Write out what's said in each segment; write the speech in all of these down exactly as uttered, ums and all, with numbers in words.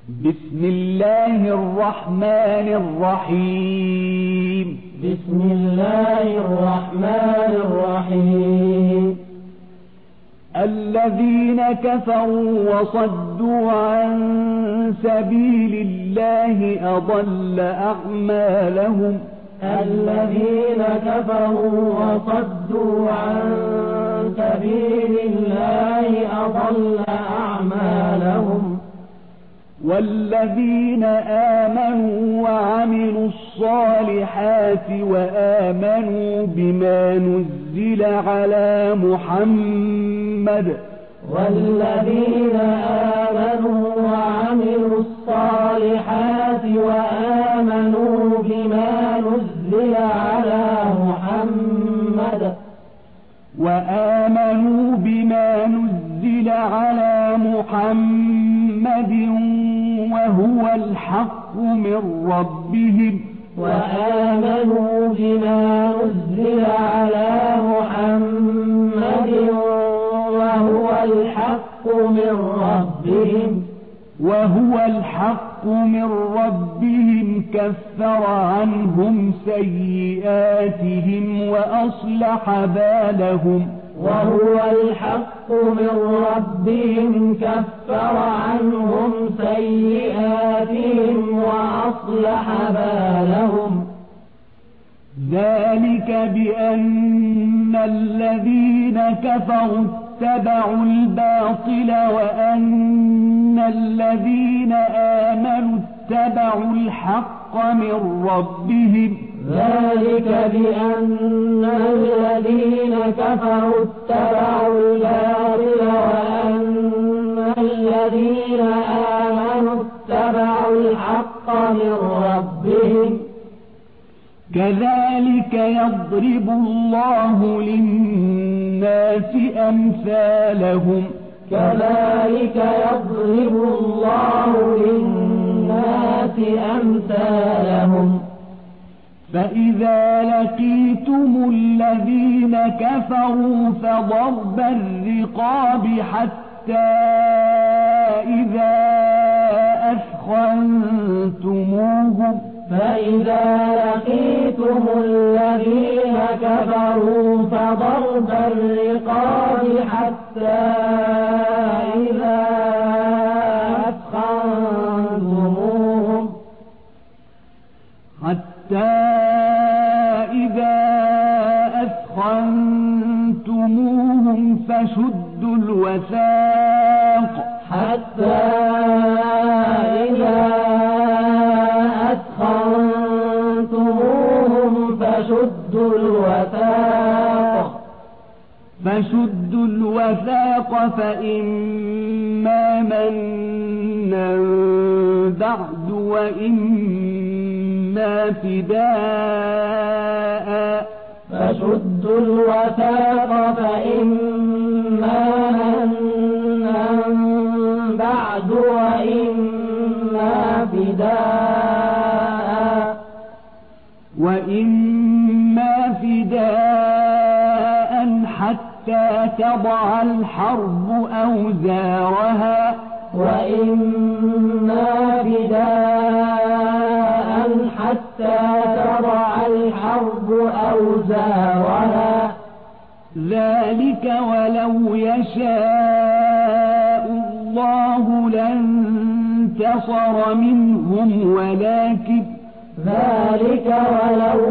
بسم الله الرحمن الرحيم بسم الله الرحمن الرحيم الذين كفروا وصدوا عن سبيل الله أضل أعمالهم الذين كفروا وصدوا عن سبيل الله أضل أعمالهم والذين آمنوا وعملوا الصالحات وآمنوا بما نزل على محمد والذين آمنوا وعملوا الصالحات وآمنوا بما نزل على محمد وآمنوا بما نزل على محمد وهو الحق من ربهم وآمنوا بما نزل على محمد وهو الحق من ربهم وهو الحق من ربهم كفر عنهم سيئاتهم وأصلح بالهم وهو الحق من ربهم كفر عنهم سيئاتهم وأصلح بالهم ذلك بأن الذين كفروا اتبعوا الباطل وأن الذين آمنوا اتبعوا الحق من ربهم ذلك بأن الذين كفروا اتبعوا الباطل وأن الذين آمنوا اتبعوا الحق من ربهم كذلك يضرب الله للناس أمثالهم كذلك يضرب الله للناس أمثالهم فإذا لقيتم الذين كفروا فضرب الرقاب حتى إذا أثخنتموهم فإذا لقيتم الذين كفروا فضرب الرقاب حتى إذا أثخنتموهم حتى إذا أثخنتموهم فشدوا الوثاق حتى إذا أثخنتموهم فشدوا الوثاق فشدوا الوثاق فإما منا بعد وإما فداء فشدوا الوثاق فإما منا بعد وإما فداء وإما فداء حتى تضع الحرب أوزارها وإما فداء حتى تضع الحرب أوزارها ذلك ولو يشاء الله لانتصر منهم ولكن ذلك ولو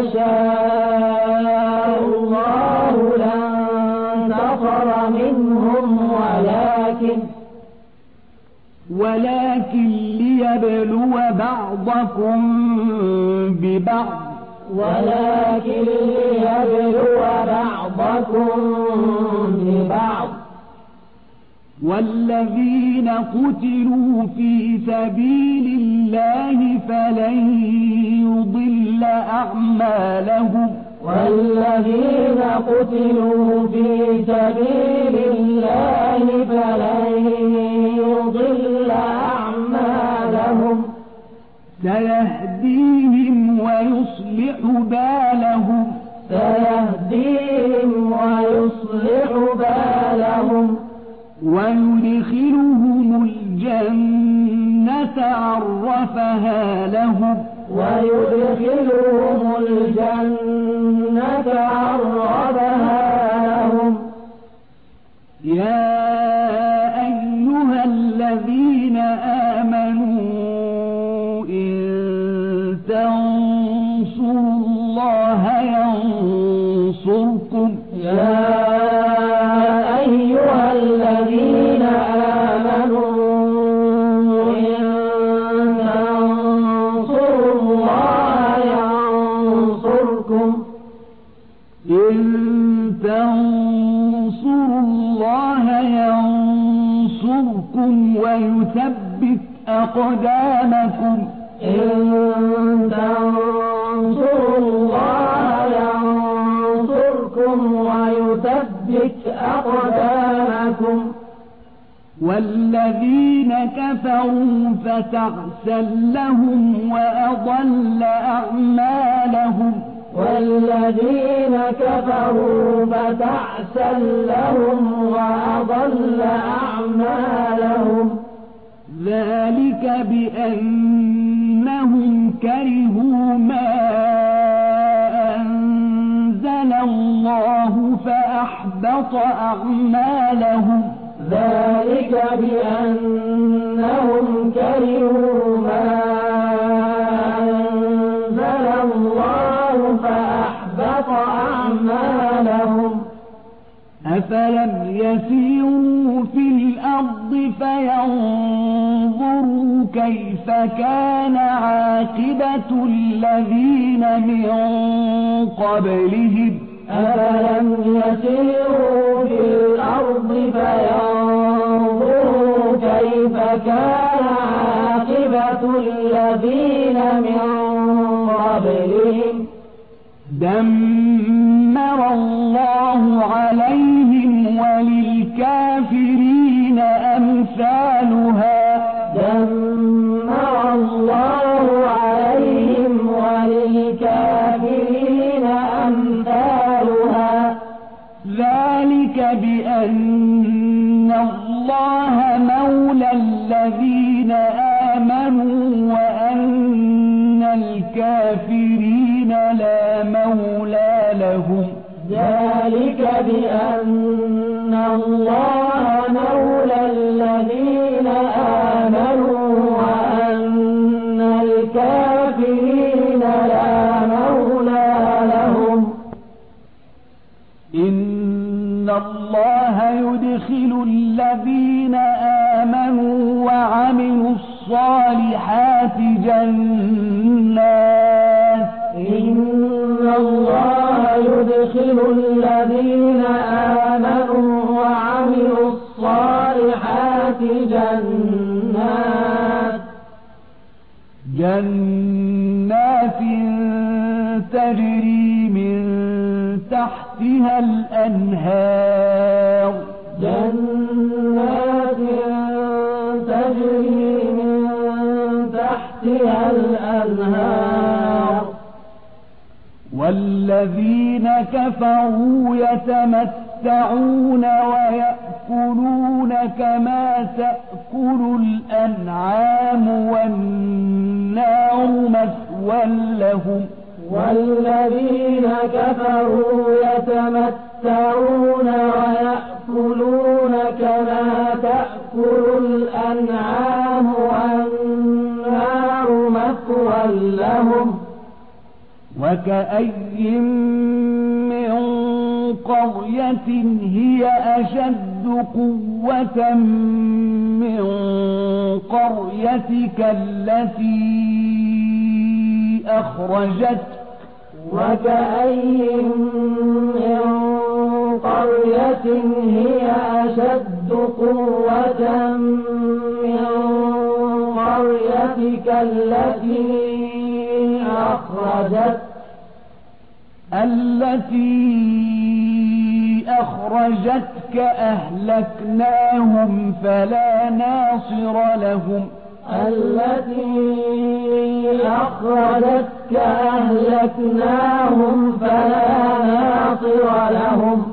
يشاء الله لانتصر منهم ولكن ولكن ليبلو بعضكم ببعض ولكن ليبلو بعضكم ببعض والذين قتلوا في سبيل الله فلن يضل أعمالهم والذين قتلوا في سبيل الله فلن يضل أعمالهم سيهديهم ويصلح بالهم سيهديهم ويصلح بالهم ويدخلهم الجنة الجنة عرفها لهم ويدخلهم الجنة عرفها لهم يا أيها الذين آمنوا إن تنصروا الله ينصركم يا أيها الذين آمنوا إن تنصروا الله ينصركم إن تنصروا الله ينصركم ويثبت أقدامكم إن تنصروا الله ينصركم ويثبت أقدامكم والذين كفروا فتعسا لهم وأضل أعمالهم والذين كفروا فتعسا لهم وأضل أعمالهم ذلك بأنهم كرهوا ما أنزل الله فأحبط أعمالهم ذلك بأنهم كرهوا ما أنزل الله فأحبط أعمالهم أفلم يسيروا في الأرض فينظروا كيف كان عاقبة الذين من قبلهم أفلم يسيروا في الأرض فينظروا كيف كان عاقبة الذين من قبلهم دمر الله عليهم وللكافرين أمثالها دمر الله عليهم وللكافرين أمثالها ذلك بأن الله مولى الذين آمنوا وأن الكافرين لا مولى لهم ذلك بأن الله مولى الذين آمنوا وأن الكافرين لا مولى لهم إن الله يدخل الذين آمنوا وعملوا الصالحات جنات إن الله يدخل الذين آمنوا وعملوا الصالحات جنات جنات تجري من تحتها الأنهار جنات تجري من تحتها الأنهار والذين كفروا يتمتعون ويأكلون كما تأكل الأنعام والنار مثوى لهم والذين كفروا يتمتعون ويأكلون كما تأكل الأنعام والنار مثوى لهم وكأي من قرية هي أشد قوة من قريتك التي أخرجتك وكأي من قرية هي أشد قوة من قريتك التي أخرجتك التي أخرجتك أهلكناهم فلا ناصر لهم التي أخرجتك أهلكناهم فلا ناصر لهم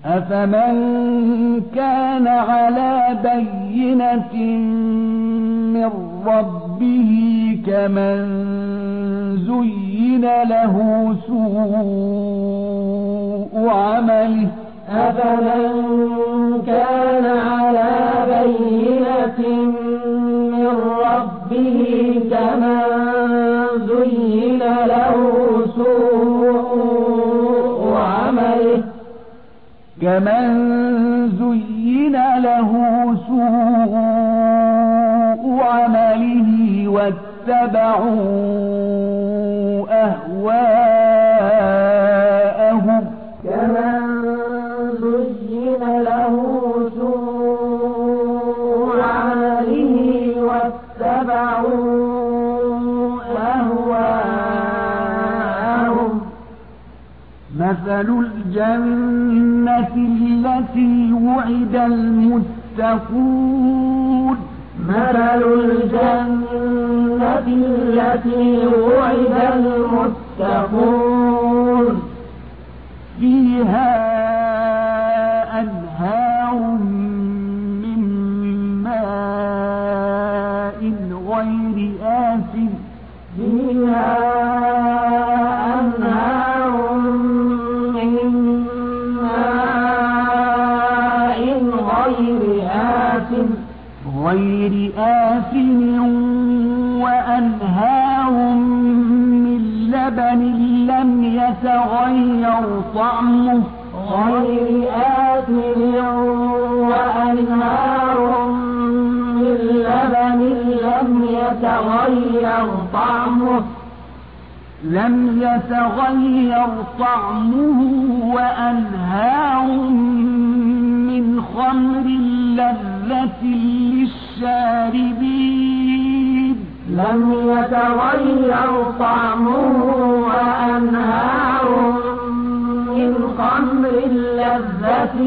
أفمن كان على بينة من ربه كمن زين له سوء عمله أفمن كان على بينة من ربه كمن زين له سوء عمله كمن زين له سوء عمله واتبعوا أهواءهم كمن زين له سوء عمله واتبعوا أهواءهم مثل الجنة التي وعد المتقون مثل الجنة التي وعد المتقون فيها أنهار من ماء غير آسن فيها أنهار من ماء غير آسن غير آسن وأنهار من لبن لم يتغير طعمه غير آسن وأنهار من لبن لم يتغير طعمه لم يتغير طعمه وأنهار من خمر لذة للشاربين لم يتغير طعمه وأنهار من خمر لذة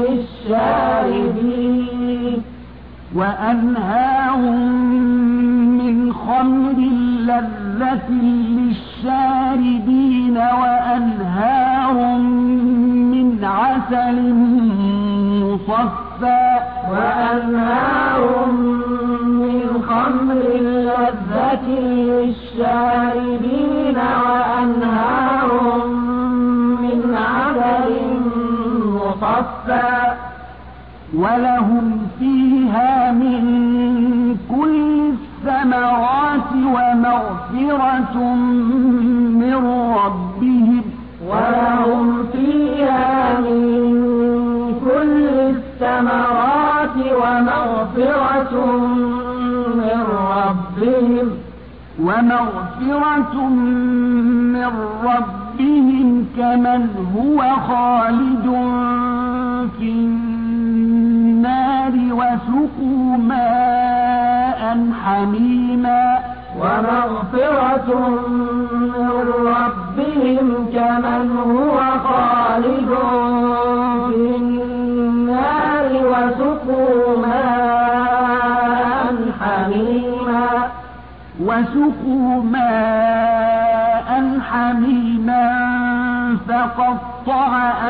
للشاربين وأنهار من خمر لذة للشاربين وأنهار من عسل مصفى وأنهار من خمر لذة للشاربين وأنهار من عسل مصفى ولهم فيها من كل الثمرات ومغفرة من ربهم ولهم فيها من كل الثمرات ومغفرة من ربهم ومغفرة من ربهم كمن هو خالد في النار وسقوا ماء حميما ومغفرة من ربهم كمن هو خالد في النار وسقوا ماء حميما وسقوا ماء حميما فقطع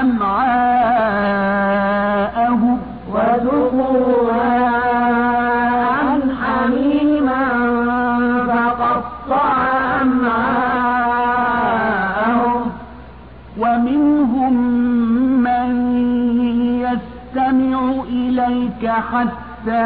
أمعاءهم وسقوا ماء حميما فقطع أمعاءهم ومنهم من يستمع إليك حتى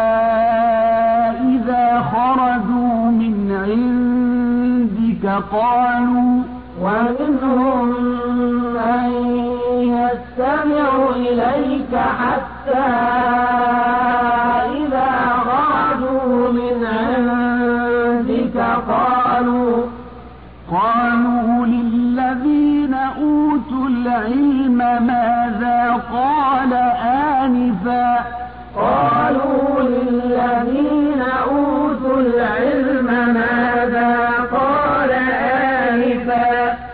إذا خرجوا من عندك قالوا ومنهم من يستمع إليك حتى إذا خرجوا من عندك قالوا قالوا للذين أوتوا العلم ماذا قال آنفا قالوا للذين أوتوا العلم ماذا قال آنفا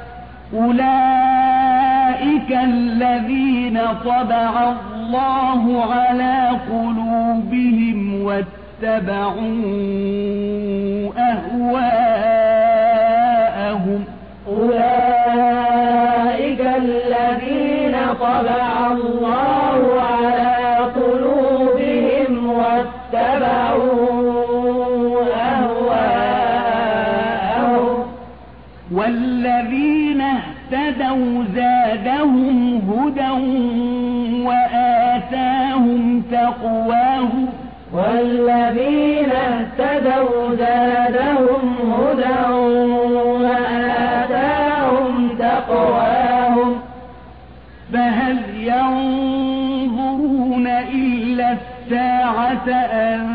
أولئك الذين طبع الله على قلوبهم واتبعوا أهواءهم أولئك الذين طبع الله على قلوبهم واتبعوا والذين اهتدوا زادهم هدى وآتاهم تقواهم والذين اهتدوا زادهم هدى وآتاهم تقواهم فهل ينظرون إلا الساعة أن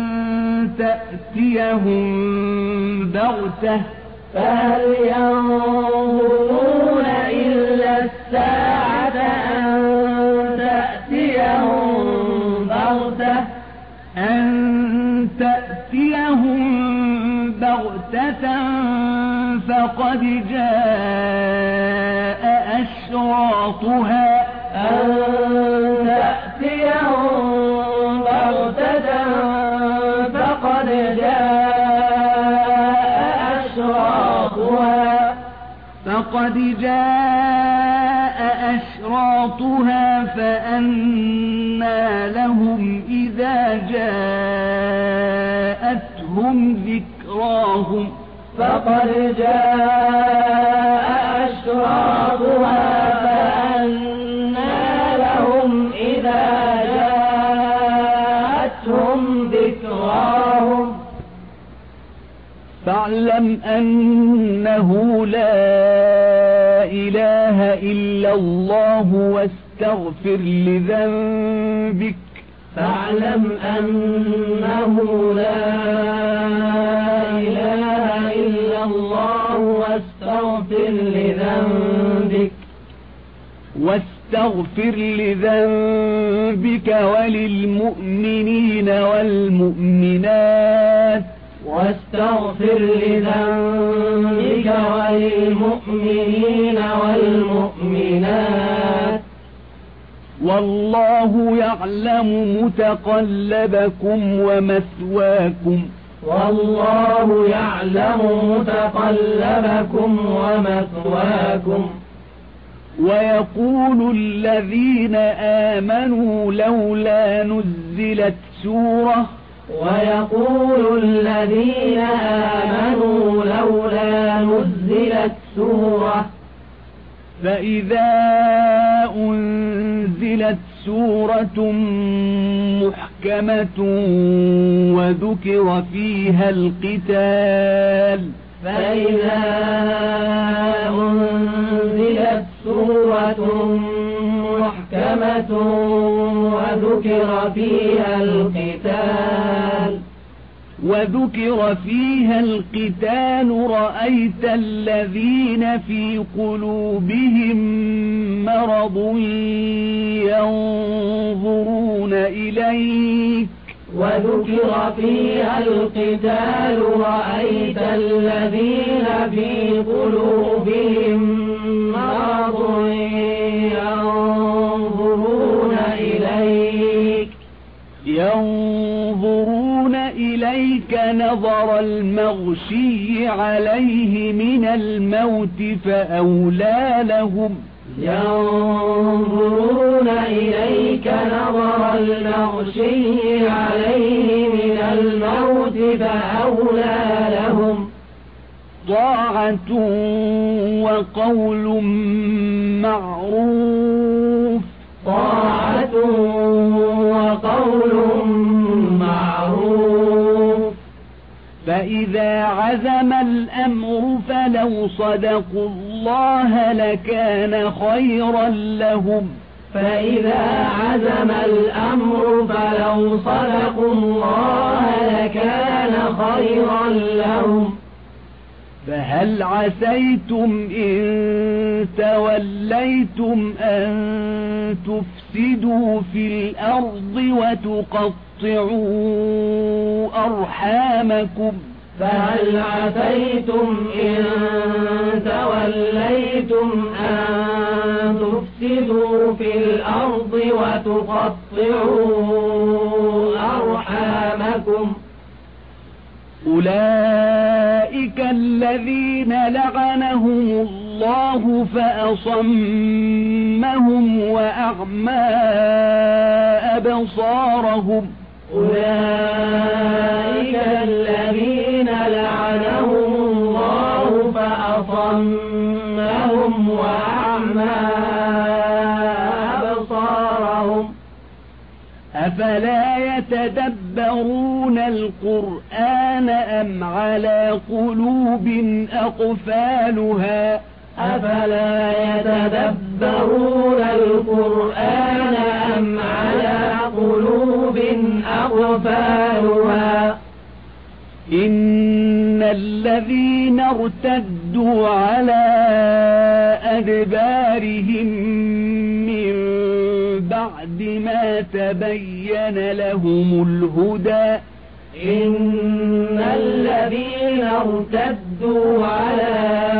تأتيهم بغتة فهل ينظرون إلا الساعة أن تأتيهم بغتة أن تأتيهم بغتة فقد جاء أشراطها أن تأتيهم بغتة فقد جاء أشراطها فقد جاء أشراطها فأنى لهم إذا جاءتهم ذكراهم فقد جاء أشراطها فأنى لهم إذا جاءتهم ذكراهم فاعلم أنه لا إله إلا الله واستغفر لذنبك فاعلم أنه لا إله إلا الله واستغفر لذنبك واستغفر لذنبك وللمؤمنين والمؤمنات واستغفر لذنبك وللمؤمنين والمؤمنات والله يعلم متقلبكم ومثواكم والله يعلم متقلبكم ومثواكم ويقول الذين آمنوا لولا نزلت سورة ويقول الذين آمنوا لولا نزلت سورة فإذا أنزلت سورة محكمة وذكر فيها القتال فإذا أنزلت سورة محكمة وذكر فيها القتال وذكر فيها القتال رأيت الذين في قلوبهم مرض ينظرون إليك وذكر فيها القتال رأيت الذين في قلوبهم مرض ينظرون إليك ينظرون إليك نظر المغشي عليه من الموت فأولى لهم ينظرون إليك نظر المغشي عليه من الموت فأولى لهم طاعة وقول معروف طاعة وقول معروف فإذا عزم الأمر فلو صدقوا الله لكان خيرا لهم فإذا عزم الأمر فلو صدقوا الله لكان خيرا لهم فهل عسيتم إن توليتم أن تفسدوا في الأرض وتقطعوا أرحامكم فهل عسيتم إن توليتم أن تفسدوا في الأرض وتقطعوا أرحامكم أولئك الذين لعنهم الله فأصمهم وأعمى أبصارهم أولئك الذين لعنهم الله فأصمهم أفلا يتدبرون القرآن أم على قلوب أقفالها أفلا يتدبرون القرآن أم على قلوب أقفالها إن الذين ارتدوا على أدبارهم من بعد ما تبين لهم الهدى إن الذين ارتدوا على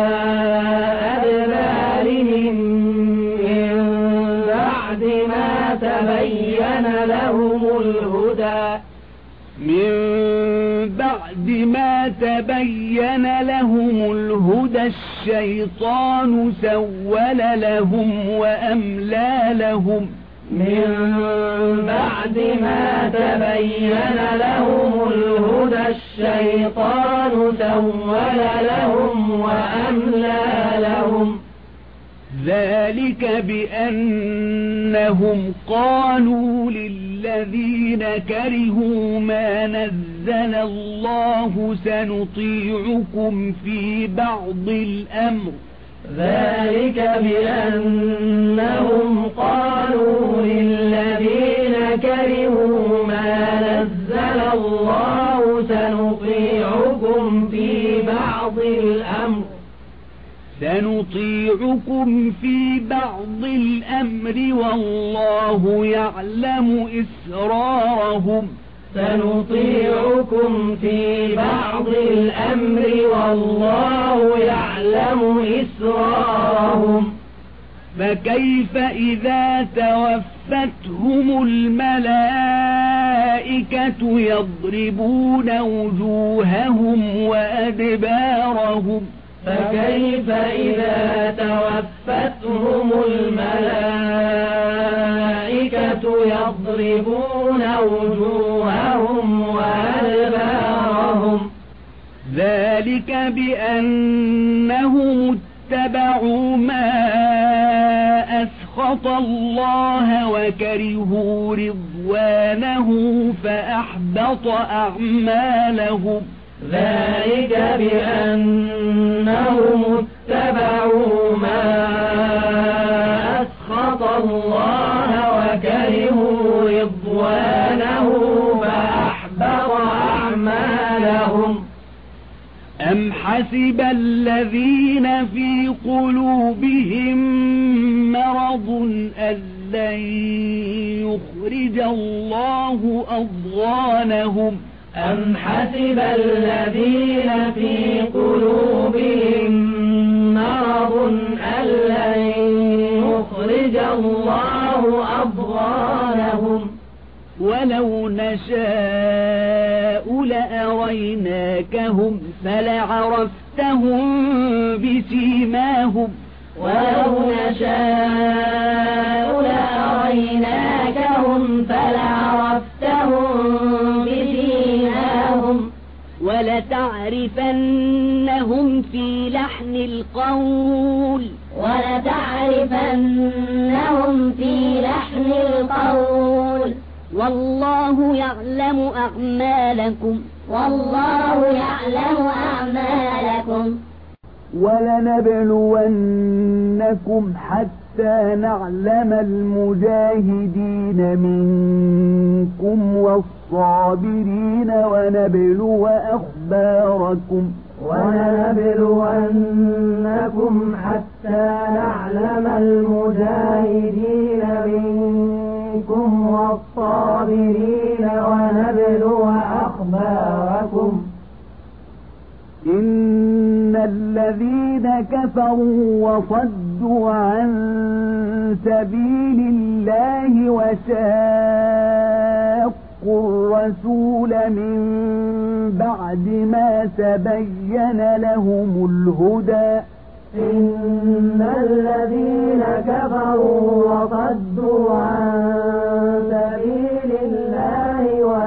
أدبارهم من بعد ما تبين لهم الهدى من بعد ما تبين لهم الهدى الشيطان سول لهم وأملى لهم من بعد ما تبين لهم الهدى الشيطان سول لهم وأملى لهم ذلك بأنهم قالوا للذين كرهوا ما نزل الله سنطيعكم في بعض الأمر ذلك بأنهم قالوا للذين كرهوا ما نزل الله سنطيعكم في بعض الأمر سنطيعكم في بعض الأمر والله يعلم إسرارهم سنطيعكم في بعض الأمر والله يعلم إسرارهم فكيف إذا توفتهم الملائكة يضربون وجوههم وأدبارهم فكيف إذا توفتهم الملائكة يضربون وجوههم وأدبارهم ذلك بأنهم اتبعوا ما أسخط الله وكرهوا رضوانه فأحبط أعمالهم ذلك بأنهم اتبعوا ما أسخط الله وكرهوا رضوانه فأحبط أعمالهم أم حسب الذين في قلوبهم مرض أن لن يخرج الله أضغانهم أم حسب الذين في قلوبهم مرض أن لن يخرج الله أضغانهم ولو نشاء لأريناكهم فلعرفتهم بسيماهم ولو نشاء لأريناكهم فلعرفتهم بسيماهم ولتعرفنهم في لحن القول ولتعرفنهم في لحن القول والله يعلم أعمالكم والله يعلم أعمالكم ولنبلونكم حتى نعلم المجاهدين منكم والصابرين ونبلو أخباركم ولنبلونكم حتى نعلم المجاهدين منكم والصابرين ونبلو أخباركم إن الذين كفروا وصدوا عن سبيل الله وشاقوا الرسول من بعد ما تبين لهم الهدى إن الذين كفروا وصدوا عن سبيل الله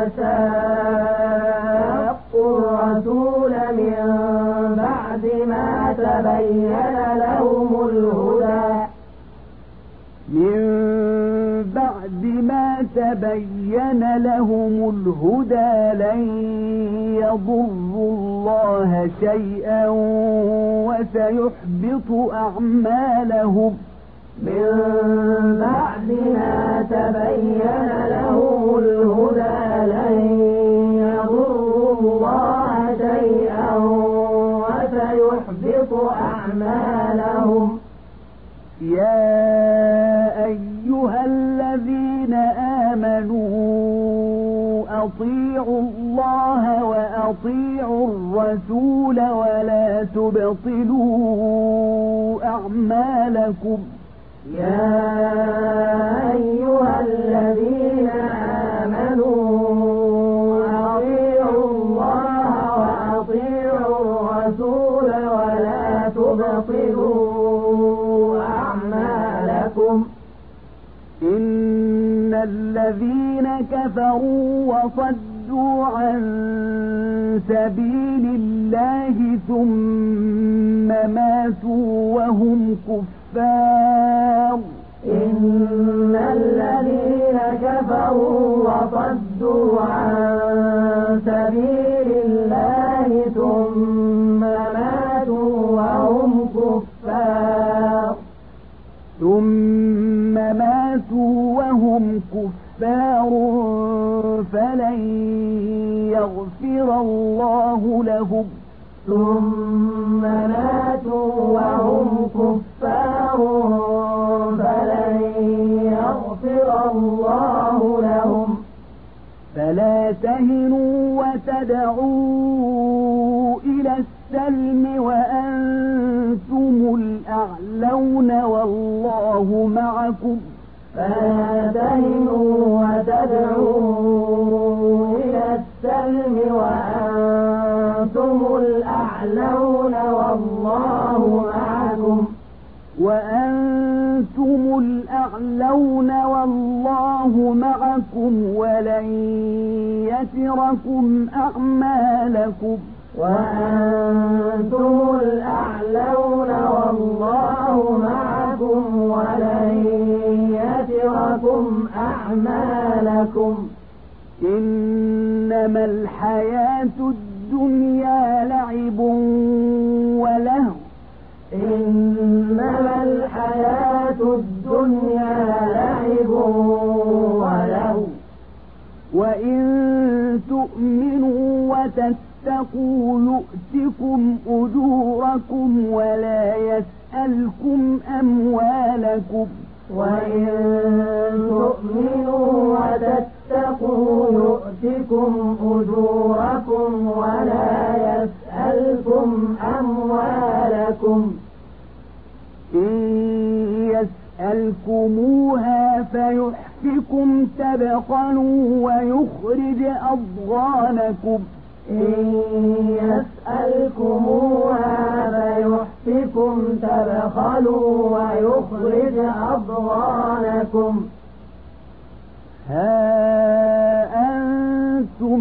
وشاقوا الرسول من بعد ما تبين لهم الهدى من بعد ما تبين لهم الهدى لن يضروا الله شيئا وسيحبط أعمالهم. من بعد ما تبين لهم الهدى لن يضروا الله شيئا وسيحبط أعمالهم. يا أيها الذين آمنوا أطيعوا الله وأطيعوا الرسول ولا تبطلوا أعمالكم. يا أيها الذين آمنوا أطيعوا الله وأطيعوا الرسول ولا تبطلوا أعمالكم. إن الذين كفروا وصدوا عن سبيل الله ثم ماتوا وهم كفار إن الذين كفروا وصدوا عن سبيل الله ثم ماتوا وهم كفار ثم ماتوا وهم كفار فلن يغفر الله لهم. ثم ماتوا وهم كفار فلن يغفر الله لهم. فلا تهنوا وتدعوا إلى السلم وأنتم الأعلون والله معكم. فلا تهنوا وتدعوا إلى السلم وأنتم الأعلون والله معكم. وأنتم الأعلون والله معكم ولن يتركم أعمالكم. وأنتم الأعلون والله معكم ولن يتركم أعمالكم. إنما الحياة الدنيا لعب ولهو. إنما الحياة الدنيا لعب ولهو. وإن تؤمنوا وتتقوا يؤتكم أجوركم ولا يسألكم أموالكم. وإن تؤمنوا وتتقوا يؤتكم أجوركم ولا يسألكم أموالكم. إن يسألكموها فيحفكم تبخلوا ويخرج أضغانكم. إن يسألكموها فيحفكم تبخلوا ويخرج أضغانكم. ها أنتم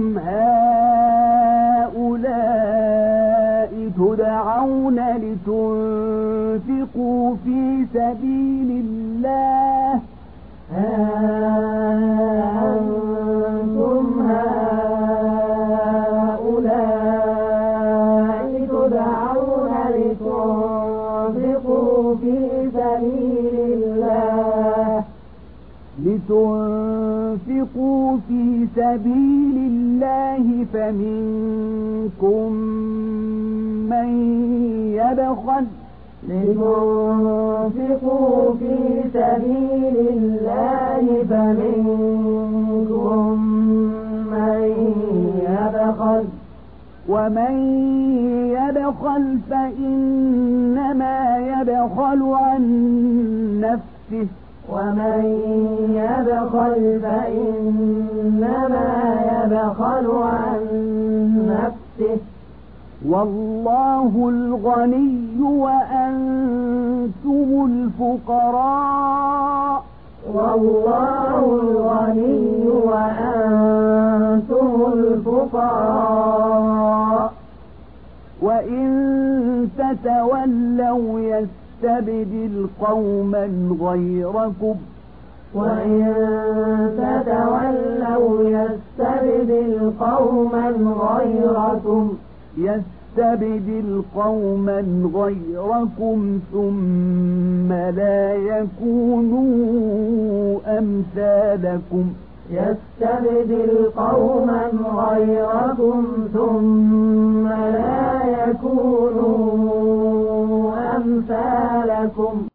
هؤلاء تدعون لتنفقوا في سبيل الله. ها أنتم هؤلاء تدعون لتنفقوا في سبيل الله لتنفقوا في سبيل الله فمنكم من يبخل لتنفقوا في سبيل الله فمنكم من يبخل ومن يبخل فإنما يبخل عن نفسه ومن يبخل فإنما يبخل عن نفسه والله الغني وأنتم الفقراء والله الغني وأنتم الفقراء وإن تتولوا يستبدل قوما غيركم وإن تتولوا يستبدل قوما غيركم يستبدل قوما غيركم ثم لا يكونوا أمثالكم يستبدل قوما غيركم ثم لا يكونوا أمثالكم